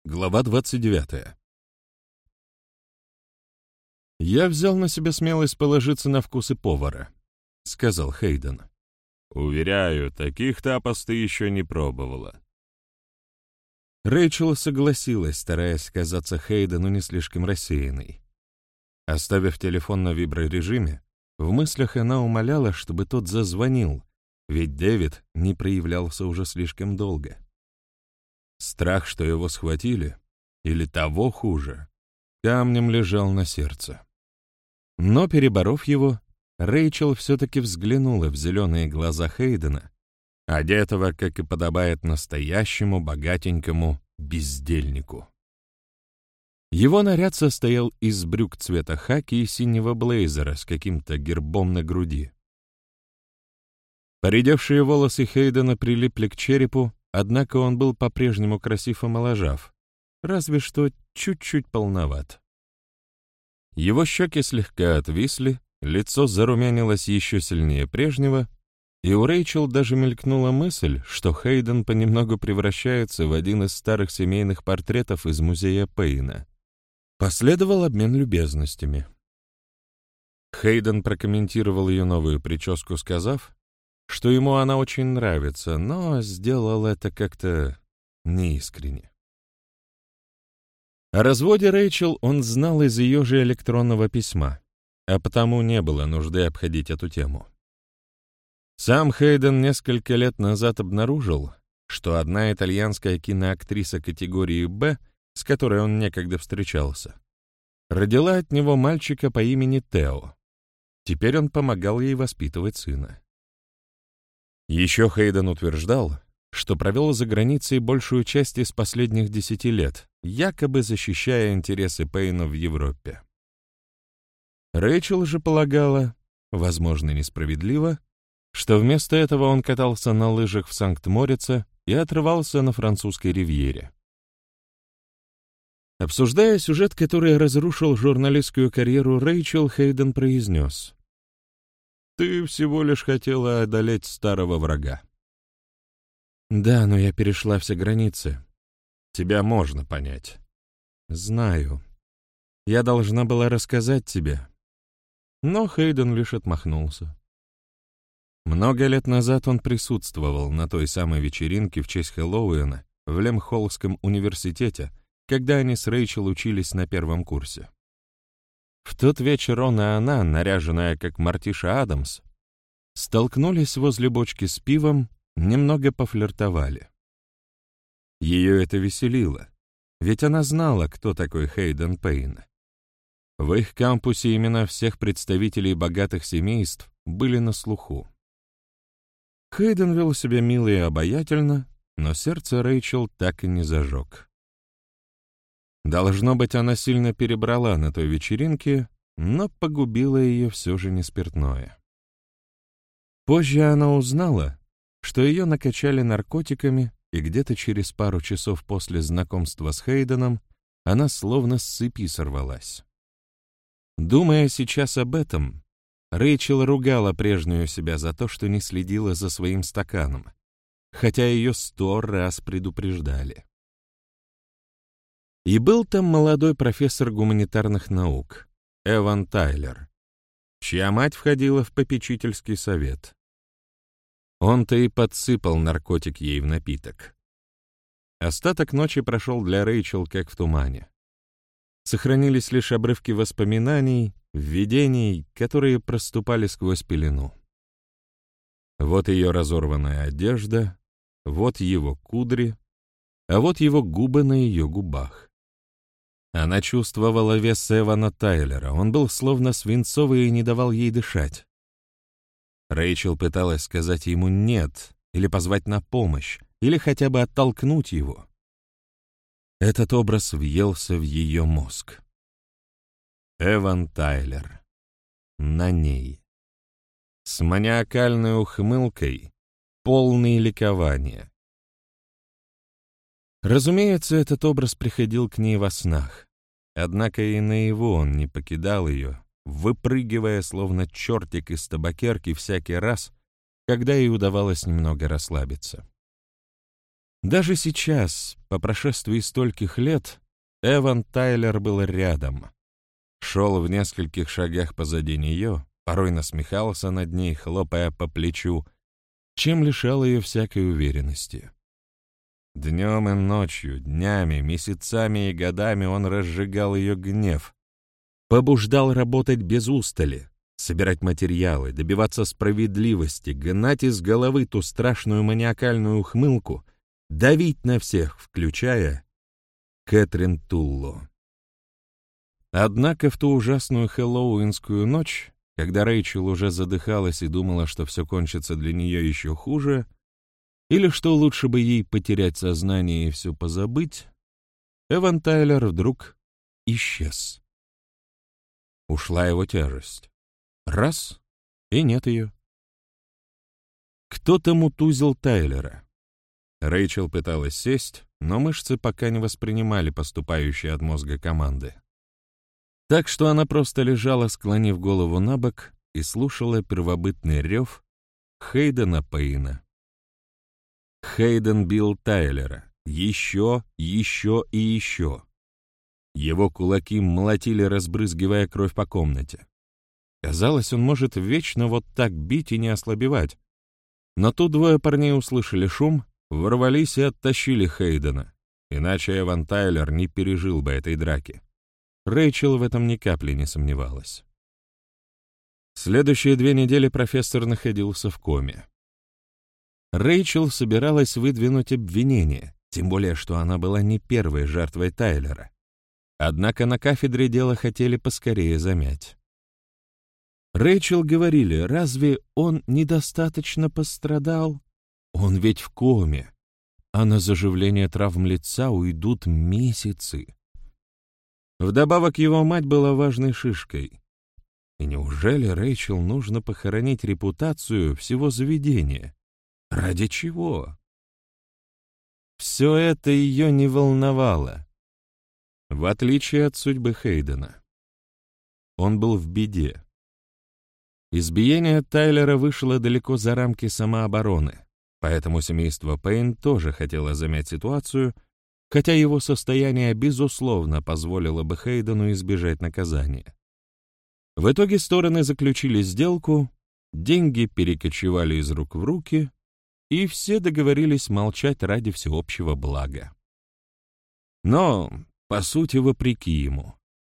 Глава 29. «Я взял на себя смелость положиться на вкусы повара», — сказал Хейден. «Уверяю, таких тапос ты еще не пробовала». Рэйчел согласилась, стараясь казаться Хейдену не слишком рассеянной. Оставив телефон на виброрежиме, в мыслях она умоляла, чтобы тот зазвонил, ведь Дэвид не проявлялся уже слишком долго. Страх, что его схватили, или того хуже, камнем лежал на сердце. Но, переборов его, Рэйчел все-таки взглянула в зеленые глаза Хейдена, одетого, как и подобает настоящему богатенькому бездельнику. Его наряд состоял из брюк цвета хаки и синего блейзера с каким-то гербом на груди. Поредевшие волосы Хейдена прилипли к черепу, однако он был по-прежнему красив и моложав, разве что чуть-чуть полноват. Его щеки слегка отвисли, лицо зарумянилось еще сильнее прежнего, и у Рэйчел даже мелькнула мысль, что Хейден понемногу превращается в один из старых семейных портретов из музея Пейна. Последовал обмен любезностями. Хейден прокомментировал ее новую прическу, сказав, что ему она очень нравится, но сделал это как-то неискренне. О разводе Рэйчел он знал из ее же электронного письма, а потому не было нужды обходить эту тему. Сам Хейден несколько лет назад обнаружил, что одна итальянская киноактриса категории «Б», с которой он некогда встречался, родила от него мальчика по имени Тео. Теперь он помогал ей воспитывать сына. Еще Хейден утверждал, что провел за границей большую часть из последних 10 лет, якобы защищая интересы Пейна в Европе. Рэйчел же полагала, возможно, несправедливо, что вместо этого он катался на лыжах в Санкт-Морице и отрывался на французской ривьере. Обсуждая сюжет, который разрушил журналистскую карьеру Рэйчел, Хейден произнес: «Ты всего лишь хотела одолеть старого врага». «Да, но я перешла все границы. Тебя можно понять». «Знаю. Я должна была рассказать тебе». Но Хейден лишь отмахнулся. Много лет назад он присутствовал на той самой вечеринке в честь Хэллоуина в Лемхоллском университете, когда они с Рэйчел учились на первом курсе. В тот вечер он и она, наряженная как Мартиша Адамс, столкнулись возле бочки с пивом, немного пофлиртовали. Ее это веселило, ведь она знала, кто такой Хейден Пейн. В их кампусе имена всех представителей богатых семейств были на слуху. Хейден вел себя мило и обаятельно, но сердце Рэйчел так и не зажег. Должно быть, она сильно перебрала на той вечеринке, но погубило ее все же не спиртное. Позже она узнала, что ее накачали наркотиками, и где-то через пару часов после знакомства с Хейденом она словно с цепи сорвалась. Думая сейчас об этом, Рэйчел ругала прежнюю себя за то, что не следила за своим стаканом, хотя ее 100 раз предупреждали. И был там молодой профессор гуманитарных наук, Эван Тайлер, чья мать входила в попечительский совет. Он-то и подсыпал наркотик ей в напиток. Остаток ночи прошел для Рэйчел как в тумане. Сохранились лишь обрывки воспоминаний, видений, которые проступали сквозь пелену. Вот ее разорванная одежда, вот его кудри, а вот его губы на ее губах. Она чувствовала вес Эвана Тайлера, он был словно свинцовый и не давал ей дышать. Рэйчел пыталась сказать ему «нет» или позвать на помощь, или хотя бы оттолкнуть его. Этот образ въелся в ее мозг. Эван Тайлер. На ней. С маниакальной ухмылкой, полный ликования. Разумеется, этот образ приходил к ней во снах, однако и наяву он не покидал ее, выпрыгивая словно чертик из табакерки всякий раз, когда ей удавалось немного расслабиться. Даже сейчас, по прошествии стольких лет, Эван Тайлер был рядом. Шел в нескольких шагах позади нее, порой насмехался над ней, хлопая по плечу, чем лишал ее всякой уверенности. Днем и ночью, днями, месяцами и годами он разжигал ее гнев, побуждал работать без устали, собирать материалы, добиваться справедливости, гнать из головы ту страшную маниакальную ухмылку, давить на всех, включая Кэтрин Тулло. Однако в ту ужасную хэллоуинскую ночь, когда Рэйчел уже задыхалась и думала, что все кончится для нее еще хуже, или что лучше бы ей потерять сознание и все позабыть, Эван Тайлер вдруг исчез. Ушла его тяжесть. Раз — и нет ее. Кто-то мутузил Тайлера. Рэйчел пыталась сесть, но мышцы пока не воспринимали поступающие от мозга команды. Так что она просто лежала, склонив голову на бок, и слушала первобытный рев Хейдена Пейна. Хейден бил Тайлера. Еще и еще. Его кулаки молотили, разбрызгивая кровь по комнате. Казалось, он может вечно вот так бить и не ослабевать. Но тут двое парней услышали шум, ворвались и оттащили Хейдена. Иначе Эван Тайлер не пережил бы этой драки. Рэйчел в этом ни капли не сомневалась. Следующие 2 недели профессор находился в коме. Рэйчел собиралась выдвинуть обвинение, тем более, что она была не первой жертвой Тайлера. Однако на кафедре дело хотели поскорее замять. Рэйчел говорили, разве он недостаточно пострадал? Он ведь в коме, а на заживление травм лица уйдут месяцы. Вдобавок его мать была важной шишкой. И неужели Рэйчел нужно похоронить репутацию всего заведения? Ради чего? Все это ее не волновало. В отличие от судьбы Хейдена. Он был в беде. Избиение Тайлера вышло далеко за рамки самообороны, поэтому семейство Пейн тоже хотело замять ситуацию, хотя его состояние, безусловно, позволило бы Хейдену избежать наказания. В итоге стороны заключили сделку, деньги перекочевали из рук в руки, и все договорились молчать ради всеобщего блага. Но, по сути, вопреки ему.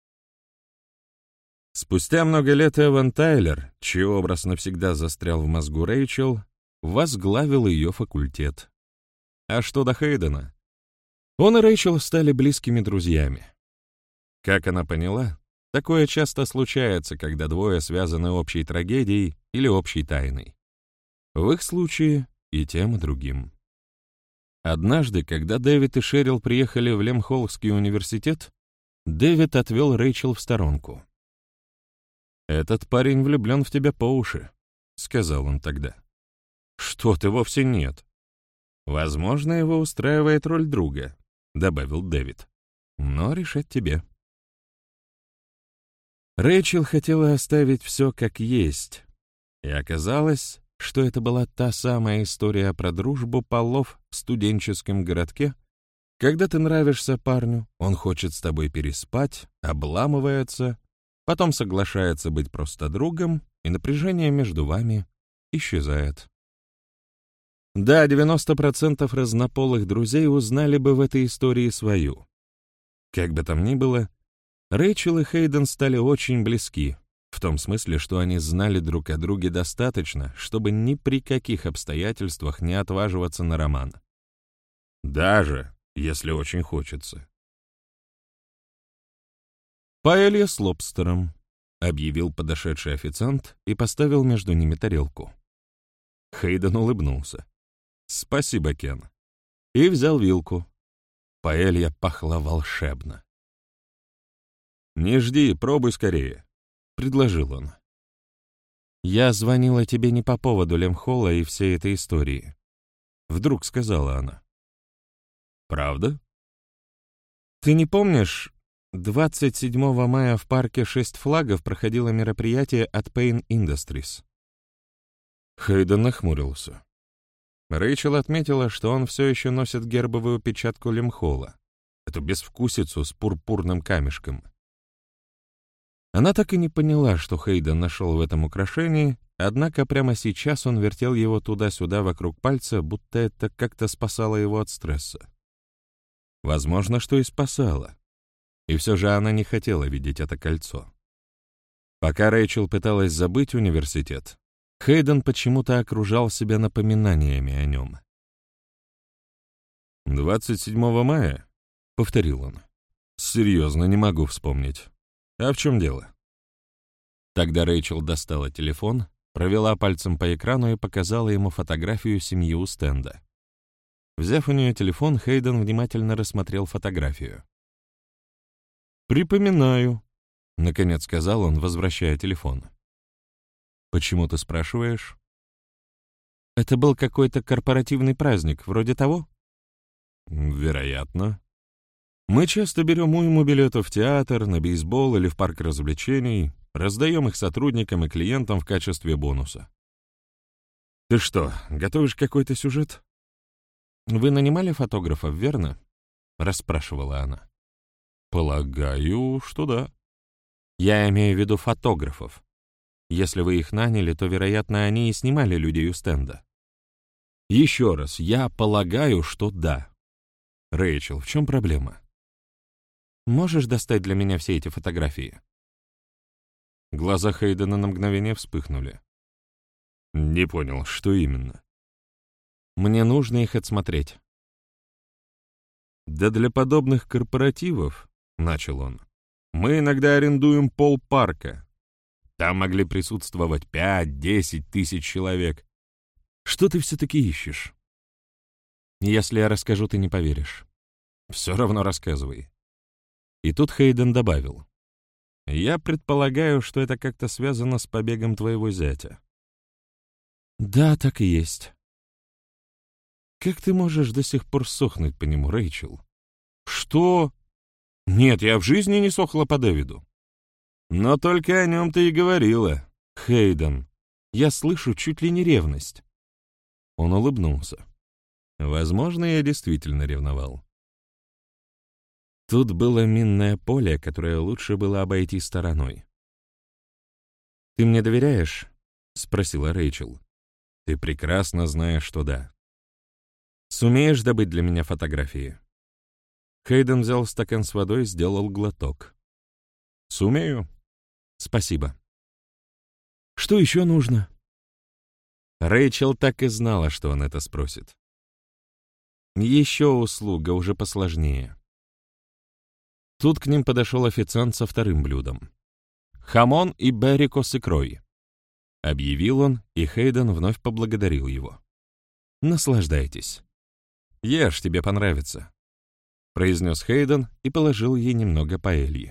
Спустя много лет Эван Тайлер, чей образ навсегда застрял в мозгу Рэйчел, возглавил ее факультет. А что до Хейдена? Он и Рэйчел стали близкими друзьями. Как она поняла, такое часто случается, когда двое связаны общей трагедией или общей тайной. В их случае и тем, и другим. Однажды, когда Дэвид и Шерил приехали в Лемхоллский университет, Дэвид отвел Рэйчел в сторонку. «Этот парень влюблен в тебя по уши», — сказал он тогда. «Что ты, вовсе нет. Возможно, его устраивает роль друга», — добавил Дэвид. «Но решать тебе». Рэйчел хотела оставить все как есть, и оказалось, что это была та самая история про дружбу полов в студенческом городке, когда ты нравишься парню, он хочет с тобой переспать, обламывается, потом соглашается быть просто другом, и напряжение между вами исчезает. Да, 90% разнополых друзей узнали бы в этой истории свою. Как бы там ни было, Рэйчел и Хейден стали очень близки, в том смысле, что они знали друг о друге достаточно, чтобы ни при каких обстоятельствах не отваживаться на роман. Даже если очень хочется. «Паэлья с лобстером», — объявил подошедший официант и поставил между ними тарелку. Хейден улыбнулся. «Спасибо, Кен». И взял вилку. Паэлья пахла волшебно. «Не жди, пробуй скорее», — предложил он. «Я звонила тебе не по поводу Лемхолла и всей этой истории», — вдруг сказала она. «Правда?» «Ты не помнишь, 27 мая в парке «Шесть флагов» проходило мероприятие от Payne Industries?» Хейден нахмурился. Рэйчел отметила, что он все еще носит гербовую печатку Лемхола, эту безвкусицу с пурпурным камешком. Она так и не поняла, что Хейден нашел в этом украшении, однако прямо сейчас он вертел его туда-сюда вокруг пальца, будто это как-то спасало его от стресса. Возможно, что и спасало. И все же она не хотела видеть это кольцо. Пока Рэйчел пыталась забыть университет, Хейден почему-то окружал себя напоминаниями о нем. 27 мая?» — повторил он. «Серьезно, не могу вспомнить. А в чем дело?» Тогда Рэйчел достала телефон, провела пальцем по экрану и показала ему фотографию семьи у стенда. Взяв у нее телефон, Хейден внимательно рассмотрел фотографию. «Припоминаю», — наконец сказал он, возвращая телефон. «Почему ты спрашиваешь?» «Это был какой-то корпоративный праздник, вроде того?» «Вероятно. Мы часто берем уйму билетов в театр, на бейсбол или в парк развлечений, раздаем их сотрудникам и клиентам в качестве бонуса». «Ты что, готовишь какой-то сюжет?» «Вы нанимали фотографов, верно?» — расспрашивала она. «Полагаю, что да». «Я имею в виду фотографов. Если вы их наняли, то, вероятно, они и снимали людей у стенда». «Еще раз, я полагаю, что да». «Рэйчел, в чем проблема?» «Можешь достать для меня все эти фотографии?» Глаза Хейдена на мгновение вспыхнули. «Не понял, что именно?» «Мне нужно их отсмотреть». «Да для подобных корпоративов, — начал он, — мы иногда арендуем полпарка. Там могли присутствовать 5-10 тысяч человек. Что ты все-таки ищешь?» «Если я расскажу, ты не поверишь». «Все равно рассказывай». И тут Хейден добавил. «Я предполагаю, что это как-то связано с побегом твоего зятя». «Да, так и есть». «Как ты можешь до сих пор сохнуть по нему, Рэйчел?» «Что? Нет, я в жизни не сохла по Дэвиду». «Но только о нем ты и говорила, Хейден. Я слышу чуть ли не ревность». Он улыбнулся. «Возможно, я действительно ревновал». Тут было минное поле, которое лучше было обойти стороной. «Ты мне доверяешь?» — спросила Рэйчел. «Ты прекрасно знаешь, что да». «Сумеешь добыть для меня фотографии?» Хейден взял стакан с водой, сделал глоток. «Сумею». «Спасибо». «Что еще нужно?» Рэйчел так и знала, что он это спросит. Еще услуга, уже посложнее. Тут к ним подошел официант со вторым блюдом. «Хамон и беррико с икрой», — объявил он, и Хейден вновь поблагодарил его. «Наслаждайтесь. Ешь, тебе понравится», — произнес Хейден и положил ей немного паэльи.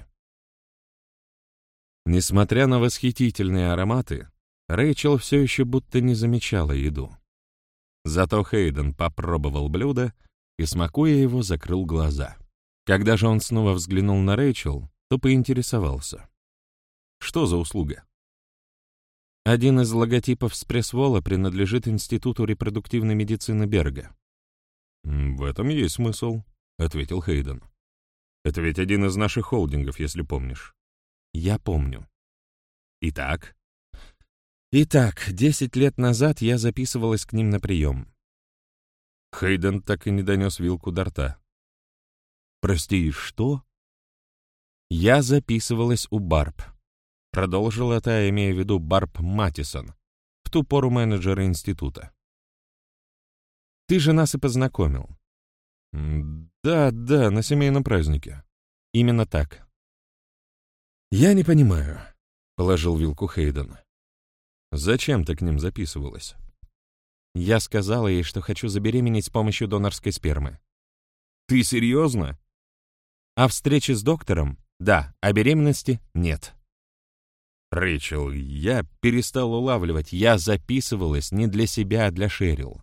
Несмотря на восхитительные ароматы, Рэйчел все еще будто не замечала еду. Зато Хейден попробовал блюдо и, смакуя его, закрыл глаза. Когда же он снова взглянул на Рэйчел, то поинтересовался. «Что за услуга?» «Один из логотипов с пресс-вола принадлежит Институту репродуктивной медицины Берга». «В этом есть смысл», — ответил Хейден. «Это ведь один из наших холдингов, если помнишь». «Я помню». «Итак?» «Итак, 10 лет назад я записывалась к ним на прием». Хейден так и не донес вилку до рта. «Прости, что?» «Я записывалась у Барб», — продолжила та, имея в виду Барб Матисон, в ту пору менеджера института. «Ты же нас и познакомил». «Да, на семейном празднике». «Именно так». «Я не понимаю», — положил вилку Хейден. «Зачем ты к ним записывалась?» «Я сказала ей, что хочу забеременеть с помощью донорской спермы». «Ты серьезно?» «А встречи с доктором? Да, а беременности? Нет». «Рэйчел, я перестал улавливать. Я записывалась не для себя, а для Шерил».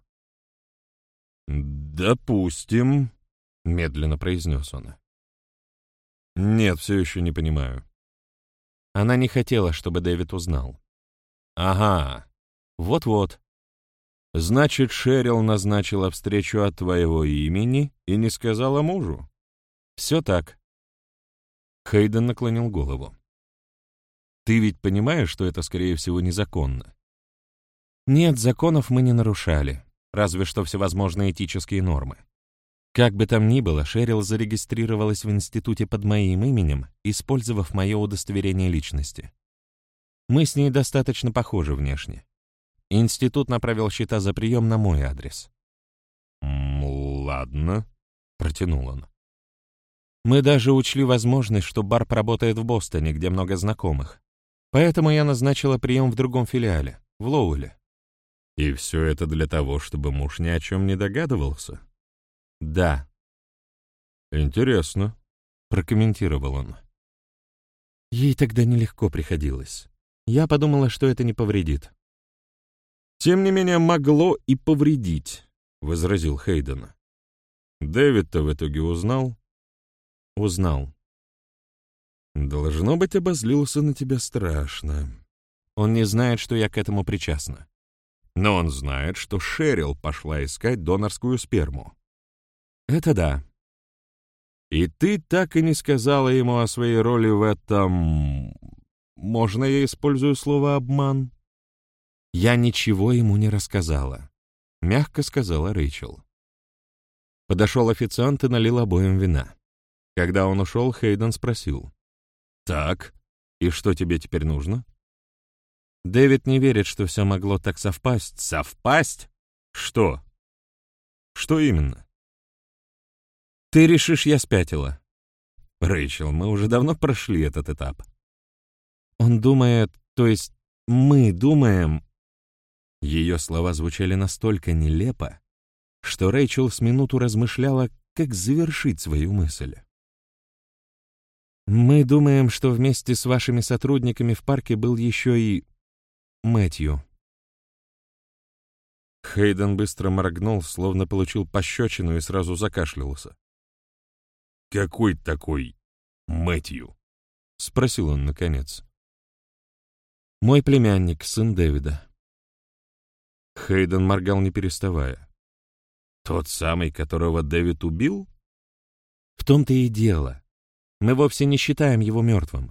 «Допустим», — медленно произнес он. «Нет, все еще не понимаю». Она не хотела, чтобы Дэвид узнал. «Ага, вот-вот». Значит, Шерил назначила встречу от твоего имени и не сказала мужу? Все так. Хейден наклонил голову. Ты ведь понимаешь, что это, скорее всего, незаконно? Нет, законов мы не нарушали, разве что всевозможные этические нормы. Как бы там ни было, Шерил зарегистрировалась в институте под моим именем, использовав мое удостоверение личности. Мы с ней достаточно похожи внешне. Институт направил счета за прием на мой адрес. «Ладно», — протянул он. Мы даже учли возможность, что бар работает в Бостоне, где много знакомых. Поэтому я назначила прием в другом филиале, в Лоуэле. И все это для того, чтобы муж ни о чем не догадывался? Да. Интересно, прокомментировал он. Ей тогда нелегко приходилось. Я подумала, что это не повредит. Тем не менее, могло и повредить, возразил Хейден. Дэвид-то в итоге узнал? Узнал. Должно быть, обозлился на тебя страшно. Он не знает, что я к этому причастна. Но он знает, что Шерил пошла искать донорскую сперму. Это да. И ты так и не сказала ему о своей роли в этом... Можно я использую слово «обман»? Я ничего ему не рассказала, мягко сказала Рэйчел. Подошел официант и налил обоим вина. Когда он ушел, Хейден спросил. «Так, и что тебе теперь нужно?» Дэвид не верит, что все могло так совпасть. «Совпасть? Что? Что именно?» «Ты решишь, я спятила». «Рэйчел, мы уже давно прошли этот этап». Он думает, то есть мы думаем... Ее слова звучали настолько нелепо, что Рэйчел с минуту размышляла, как завершить свою мысль. Мы думаем, что вместе с вашими сотрудниками в парке был еще и Мэтью. Хейден быстро моргнул, словно получил пощечину и сразу закашлялся. «Какой такой Мэтью?» — спросил он наконец. «Мой племянник, сын Дэвида». Хейден моргал не переставая. «Тот самый, которого Дэвид убил?» «В том-то и дело. Мы вовсе не считаем его мертвым».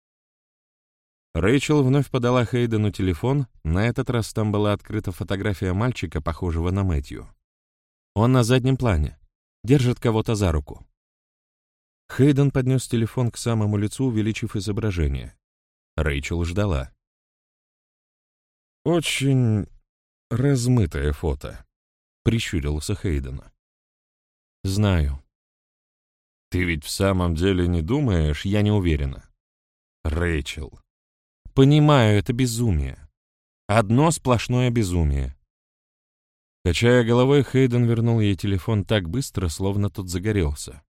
Рэйчел вновь подала Хейдену телефон, на этот раз там была открыта фотография мальчика, похожего на Мэтью. Он на заднем плане, держит кого-то за руку. Хейден поднес телефон к самому лицу, увеличив изображение. Рэйчел ждала. «Очень размытое фото», — прищурился Хейден. «Знаю». «Ты ведь в самом деле не думаешь, я не уверена». «Рэйчел». «Понимаю, это безумие. Одно сплошное безумие». Качая головой, Хейден вернул ей телефон так быстро, словно тот загорелся.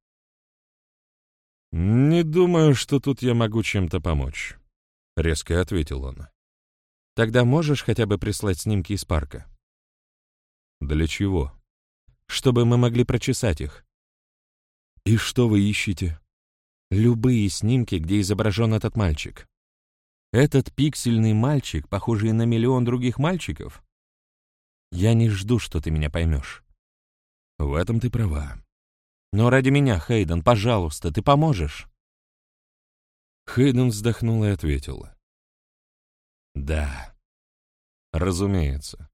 «Не думаю, что тут я могу чем-то помочь», — резко ответил он. «Тогда можешь хотя бы прислать снимки из парка?» «Для чего?» «Чтобы мы могли прочесать их». «И что вы ищете?» «Любые снимки, где изображен этот мальчик. Этот пиксельный мальчик, похожий на миллион других мальчиков? Я не жду, что ты меня поймешь». «В этом ты права». «Но ради меня, Хейден, пожалуйста, ты поможешь?» Хейден вздохнул и ответил. «Да, разумеется.